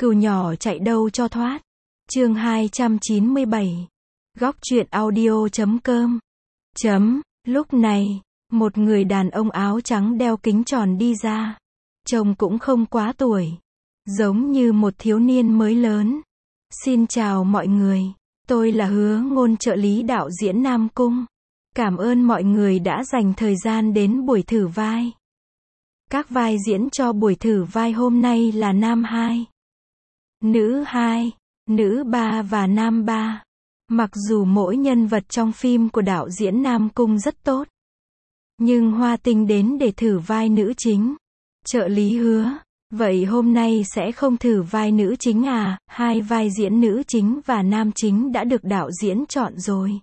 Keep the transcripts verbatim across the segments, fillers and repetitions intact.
Cừu nhỏ chạy đâu cho thoát. Chương hai trăm chín mươi bảy. Góc truyện audio chấm com. Chấm, lúc này, một người đàn ông áo trắng đeo kính tròn đi ra. Trông cũng không quá tuổi. Giống như một thiếu niên mới lớn. Xin chào mọi người. Tôi là Hứa Ngôn, trợ lý đạo diễn Nam Cung. Cảm ơn mọi người đã dành thời gian đến buổi thử vai. Các vai diễn cho buổi thử vai hôm nay là nam hai, nữ hai, nữ ba và nam ba. Mặc dù mỗi nhân vật trong phim của đạo diễn Nam Cung rất tốt, nhưng Hoa Tinh đến để thử vai nữ chính. Trợ lý Hứa, vậy hôm nay sẽ không thử vai nữ chính à? Hai vai diễn nữ chính và nam chính đã được đạo diễn chọn rồi.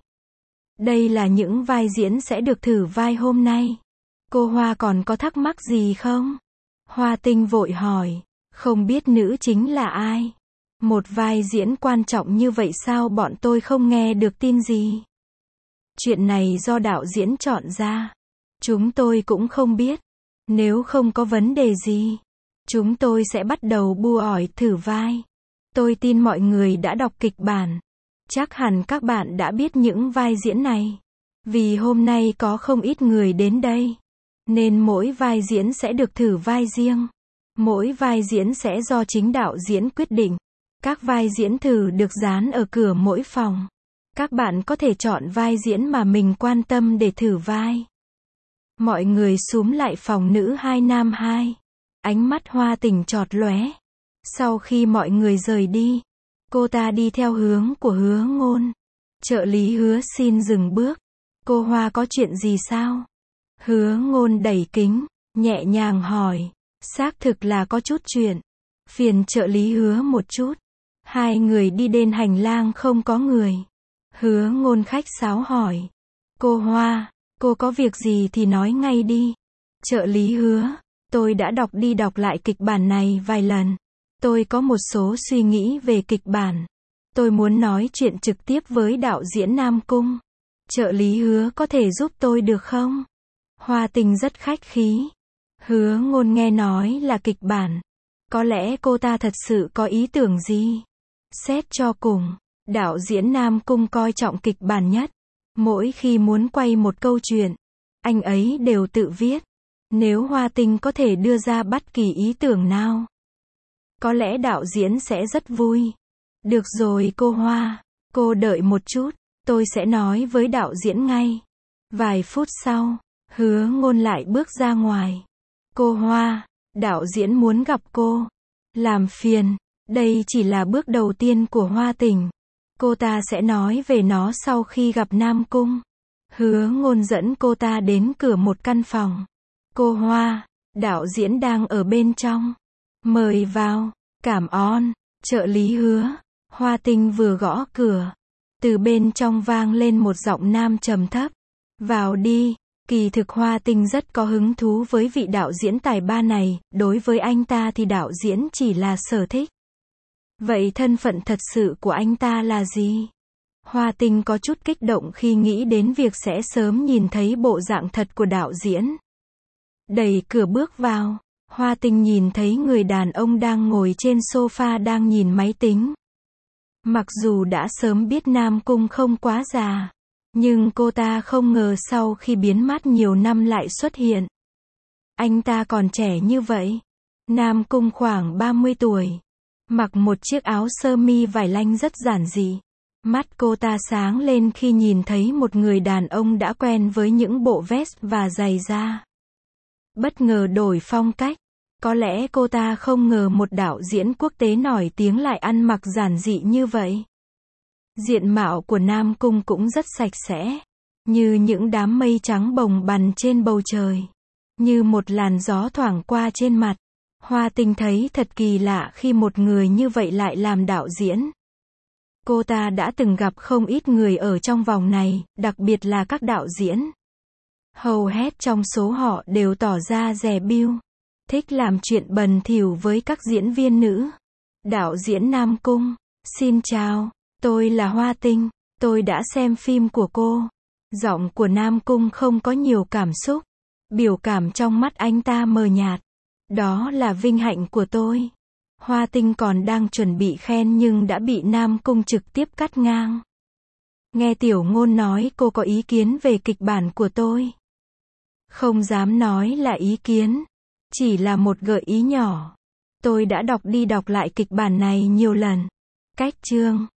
Đây là những vai diễn sẽ được thử vai hôm nay. Cô Hoa còn có thắc mắc gì không? Hoa Tinh vội hỏi, không biết nữ chính là ai? Một vai diễn quan trọng như vậy sao bọn tôi không nghe được tin gì? Chuyện này do đạo diễn chọn ra. Chúng tôi cũng không biết. Nếu không có vấn đề gì, chúng tôi sẽ bắt đầu bu ỏi thử vai. Tôi tin mọi người đã đọc kịch bản. Chắc hẳn các bạn đã biết những vai diễn này. Vì hôm nay có không ít người đến đây, nên mỗi vai diễn sẽ được thử vai riêng. Mỗi vai diễn sẽ do chính đạo diễn quyết định. Các vai diễn thử được dán ở cửa mỗi phòng. Các bạn có thể chọn vai diễn mà mình quan tâm để thử vai. Mọi người xúm lại phòng nữ hai nam hai. Ánh mắt Hoa Tinh chợt lóe. Sau khi mọi người rời đi, cô ta đi theo hướng của Hứa Ngôn. Trợ lý Hứa xin dừng bước. Cô Hoa có chuyện gì sao? Hứa Ngôn đẩy kính, nhẹ nhàng hỏi. Xác thực là có chút chuyện. Phiền trợ lý Hứa một chút. Hai người đi đến hành lang không có người. Hứa Ngôn khách sáo hỏi. Cô Hoa, cô có việc gì thì nói ngay đi. Trợ lý Hứa, tôi đã đọc đi đọc lại kịch bản này vài lần. Tôi có một số suy nghĩ về kịch bản. Tôi muốn nói chuyện trực tiếp với đạo diễn Nam Cung. Trợ lý Hứa có thể giúp tôi được không? Hoa Tinh rất khách khí. Hứa Ngôn nghe nói là kịch bản. Có lẽ cô ta thật sự có ý tưởng gì? Xét cho cùng, đạo diễn Nam Cung coi trọng kịch bản nhất. Mỗi khi muốn quay một câu chuyện, anh ấy đều tự viết. Nếu Hoa Tinh có thể đưa ra bất kỳ ý tưởng nào, có lẽ đạo diễn sẽ rất vui. Được rồi cô Hoa, cô đợi một chút, tôi sẽ nói với đạo diễn ngay. Vài phút sau, Hứa Ngôn lại bước ra ngoài. Cô Hoa, đạo diễn muốn gặp cô. Làm phiền, đây chỉ là bước đầu tiên của Hoa Tinh. Cô ta sẽ nói về nó sau khi gặp Nam Cung. Hứa Ngôn dẫn cô ta đến cửa một căn phòng. Cô Hoa, đạo diễn đang ở bên trong. Mời vào. Cảm ơn. Trợ lý Hứa. Hoa Tinh vừa gõ cửa, từ bên trong vang lên một giọng nam trầm thấp. Vào đi. Kỳ thực Hoa Tinh rất có hứng thú với vị đạo diễn tài ba này. Đối với anh ta thì đạo diễn chỉ là sở thích. Vậy thân phận thật sự của anh ta là gì? Hoa Tinh có chút kích động khi nghĩ đến việc sẽ sớm nhìn thấy bộ dạng thật của đạo diễn. Đẩy cửa bước vào, Hoa Tinh nhìn thấy người đàn ông đang ngồi trên sofa đang nhìn máy tính. Mặc dù đã sớm biết Nam Cung không quá già, nhưng cô ta không ngờ sau khi biến mất nhiều năm lại xuất hiện. Anh ta còn trẻ như vậy. Nam Cung khoảng ba mươi tuổi. Mặc một chiếc áo sơ mi vải lanh rất giản dị. Mắt cô ta sáng lên khi nhìn thấy một người đàn ông đã quen với những bộ vest và giày da. Bất ngờ đổi phong cách. Có lẽ cô ta không ngờ một đạo diễn quốc tế nổi tiếng lại ăn mặc giản dị như vậy. Diện mạo của Nam Cung cũng rất sạch sẽ. Như những đám mây trắng bồng bềnh trên bầu trời. Như một làn gió thoảng qua trên mặt. Hoa Tinh thấy thật kỳ lạ khi một người như vậy lại làm đạo diễn. Cô ta đã từng gặp không ít người ở trong vòng này, đặc biệt là các đạo diễn. Hầu hết trong số họ đều tỏ ra dè bỉu, thích làm chuyện bẩn thỉu với các diễn viên nữ. Đạo diễn Nam Cung, xin chào, tôi là Hoa Tinh, tôi đã xem phim của cô. Giọng của Nam Cung không có nhiều cảm xúc. Biểu cảm trong mắt anh ta mờ nhạt. Đó là vinh hạnh của tôi. Hoa Tinh còn đang chuẩn bị khen nhưng đã bị Nam Cung trực tiếp cắt ngang. Nghe Tiểu Ngôn nói cô có ý kiến về kịch bản của tôi. Không dám nói là ý kiến, chỉ là một gợi ý nhỏ. Tôi đã đọc đi đọc lại kịch bản này nhiều lần. Cách chương